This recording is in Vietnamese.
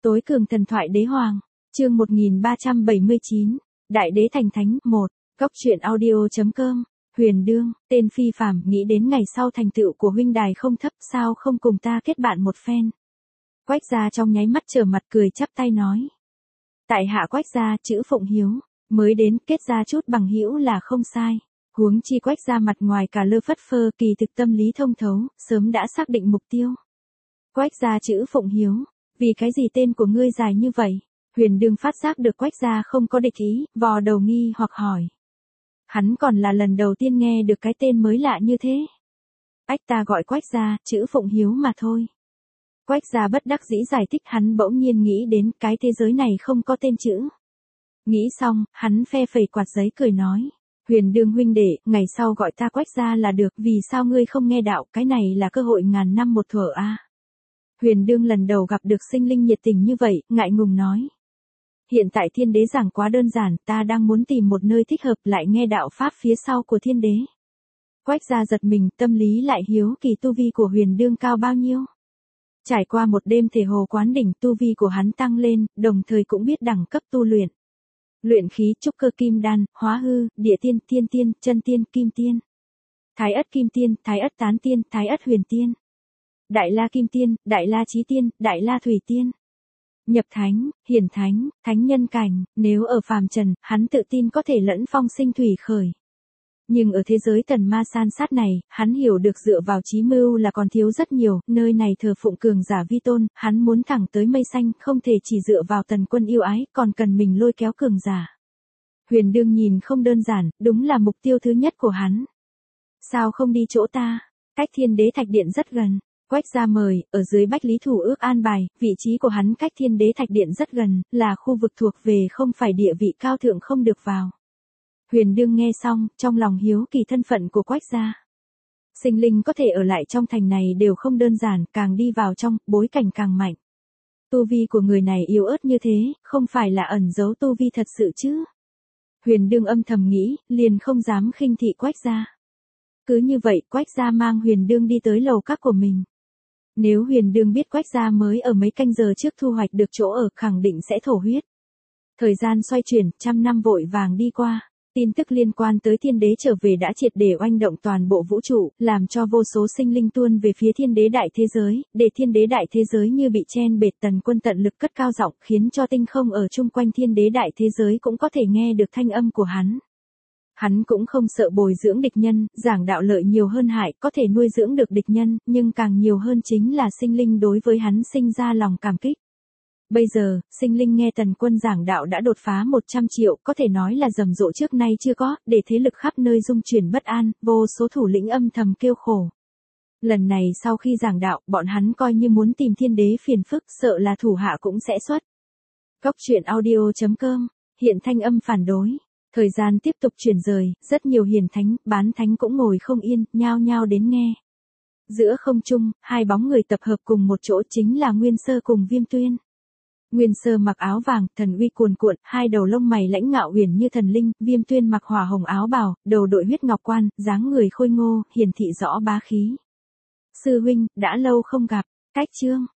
Tối cường thần thoại đế hoàng, chương 1379, Đại đế thành thánh 1, Góc truyện audio.com, Huyền Đương, tên phi phàm, nghĩ đến ngày sau thành tựu của huynh đài không thấp, sao không cùng ta kết bạn một phen. Quách gia trong nháy mắt trở mặt cười chắp tay nói. Tại hạ Quách gia chữ Phụng Hiếu, mới đến kết gia chút bằng hữu là không sai. Huống chi Quách gia mặt ngoài cả lơ phất phơ, kỳ thực tâm lý thông thấu, sớm đã xác định mục tiêu. Quách gia chữ Phụng Hiếu, vì cái gì tên của ngươi dài như vậy? Huyền Đương phát giác được Quách gia không có địch ý, vò đầu nghi hoặc hỏi. Hắn còn là lần đầu tiên nghe được cái tên mới lạ như thế. Ách, ta gọi Quách gia chữ Phụng Hiếu mà thôi. Quách gia bất đắc dĩ giải thích, hắn bỗng nhiên nghĩ đến cái thế giới này không có tên chữ. Nghĩ xong, hắn phe phẩy quạt giấy cười nói. Huyền Đương huynh đệ, ngày sau gọi ta Quách gia là được, vì sao ngươi không nghe đạo, cái này là cơ hội ngàn năm một thuở a. Huyền Đương lần đầu gặp được sinh linh nhiệt tình như vậy, ngại ngùng nói. Hiện tại thiên đế giảng quá đơn giản, ta đang muốn tìm một nơi thích hợp lại nghe đạo pháp phía sau của thiên đế. Quách gia giật mình, tâm lý lại hiếu kỳ tu vi của Huyền Đương cao bao nhiêu. Trải qua một đêm thể hồ quán đỉnh, tu vi của hắn tăng lên, đồng thời cũng biết đẳng cấp tu luyện. Luyện khí, trúc cơ kim đan, hóa hư, địa tiên, thiên tiên, chân tiên, kim tiên. Thái ất kim tiên, thái ất tán tiên, thái ất huyền tiên. Đại la kim tiên, đại la chí tiên, đại la thủy tiên. Nhập thánh, hiển thánh, thánh nhân cảnh, nếu ở phàm trần, hắn tự tin có thể lẫn phong sinh thủy khởi. Nhưng ở thế giới tần ma san sát này, hắn hiểu được dựa vào chí mưu là còn thiếu rất nhiều, nơi này thờ phụng cường giả vi tôn, hắn muốn thẳng tới mây xanh, không thể chỉ dựa vào tần quân yêu ái, còn cần mình lôi kéo cường giả. Huyền Đương nhìn không đơn giản, đúng là mục tiêu thứ nhất của hắn. Sao không đi chỗ ta? Cách thiên đế thạch điện rất gần. Quách gia mời, ở dưới Bách Lý Thủ ước an bài, vị trí của hắn cách thiên đế thạch điện rất gần, là khu vực thuộc về không phải địa vị cao thượng không được vào. Huyền Đương nghe xong, trong lòng hiếu kỳ thân phận của Quách gia. Sinh linh có thể ở lại trong thành này đều không đơn giản, càng đi vào trong, bối cảnh càng mạnh. Tu vi của người này yếu ớt như thế, không phải là ẩn giấu tu vi thật sự chứ. Huyền Đương âm thầm nghĩ, liền không dám khinh thị Quách gia. Cứ như vậy, Quách gia mang Huyền Đương đi tới lầu các của mình. Nếu Huyền Đương biết Quách gia mới ở mấy canh giờ trước thu hoạch được chỗ ở, khẳng định sẽ thổ huyết. Thời gian xoay chuyển, 100 năm vội vàng đi qua. Tin tức liên quan tới thiên đế trở về đã triệt để oanh động toàn bộ vũ trụ, làm cho vô số sinh linh tuôn về phía thiên đế đại thế giới, để thiên đế đại thế giới như bị chen bệt. Tần Quân tận lực cất cao giọng, khiến cho tinh không ở chung quanh thiên đế đại thế giới cũng có thể nghe được thanh âm của hắn. Hắn cũng không sợ bồi dưỡng địch nhân, giảng đạo lợi nhiều hơn hại, có thể nuôi dưỡng được địch nhân, nhưng càng nhiều hơn chính là sinh linh đối với hắn sinh ra lòng cảm kích. Bây giờ, sinh linh nghe Tần Quân giảng đạo đã đột phá 100 triệu, có thể nói là rầm rộ trước nay chưa có, để thế lực khắp nơi dung chuyển bất an, vô số thủ lĩnh âm thầm kêu khổ. Lần này sau khi giảng đạo, bọn hắn coi như muốn tìm thiên đế phiền phức, sợ là thủ hạ cũng sẽ xuất. Góc truyện audio.com, hiện thanh âm phản đối. Thời gian tiếp tục chuyển rời, rất nhiều hiền thánh, bán thánh cũng ngồi không yên, nhao nhao đến nghe. Giữa không trung, hai bóng người tập hợp cùng một chỗ chính là Nguyên Sơ cùng Viêm Tuyên. Nguyên Sơ mặc áo vàng, thần uy cuồn cuộn, hai đầu lông mày lãnh ngạo uyển như thần linh, Viêm Tuyên mặc hỏa hồng áo bào, đầu đội huyết ngọc quan, dáng người khôi ngô, hiển thị rõ bá khí. Sư huynh, đã lâu không gặp, cách chương.